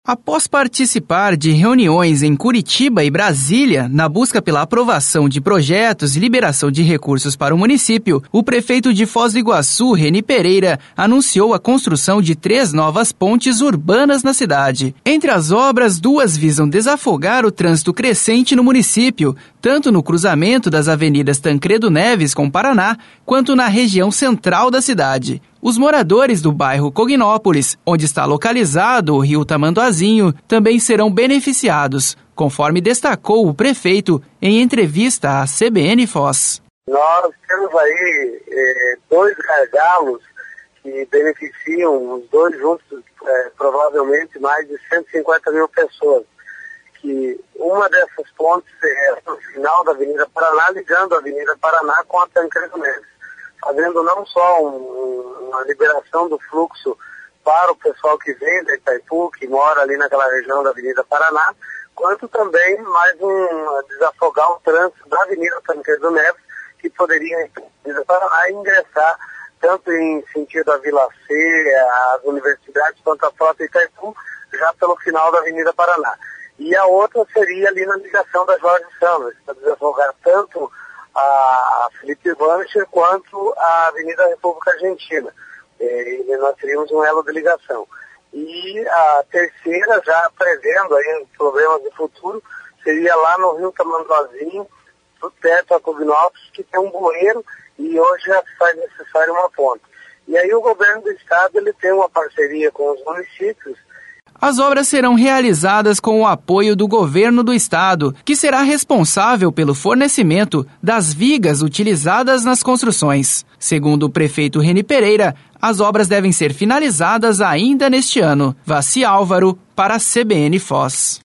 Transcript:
Após participar de reuniões em Curitiba e Brasília, na busca pela aprovação de projetos e liberação de recursos para o município, o prefeito de Foz do Iguaçu, Reni Pereira, anunciou a construção de 3 novas pontes urbanas na cidade. Entre as obras, 2 visam desafogar o trânsito crescente no município, tanto no cruzamento das avenidas Tancredo Neves com Paraná, quanto na região central da cidade. Os moradores do bairro Cognópolis, onde está localizado o rio Tamanduazinho, também serão beneficiados, conforme destacou o prefeito em entrevista à CBN Foz. Nós temos aí 2 gargalos que beneficiam, os 2 juntos, provavelmente mais de 150 mil pessoas. Que uma dessas pontes é no final da Avenida Paraná, ligando a Avenida Paraná com a Tancredo Neves, fazendo não só uma liberação do fluxo para o pessoal que vem da Itaipu, que mora ali naquela região da Avenida Paraná, quanto também mais desafogar o trânsito da Avenida Tancredo Neves, que poderia ir para a Avenida Paraná e ingressar tanto em sentido à Vila C, às universidades, quanto à própria Itaipu, já pelo final da Avenida Paraná. E a outra seria ali na ligação da Jorge Sanders, para desafogar tanto a Felipe Vancher quanto a Avenida República Argentina. E nós teríamos um elo de ligação. E a terceira, já prevendo aí problemas de futuro, seria lá no rio Tamanduazinho, do teto a Cognópolis, que tem um bueiro e hoje já faz necessário uma ponte. E aí o governo do estado ele tem uma parceria com os municípios. As obras serão realizadas com o apoio do governo do estado, que será responsável pelo fornecimento das vigas utilizadas nas construções. Segundo o prefeito Reni Pereira, as obras devem ser finalizadas ainda neste ano. Vassi Álvaro, para a CBN Foz.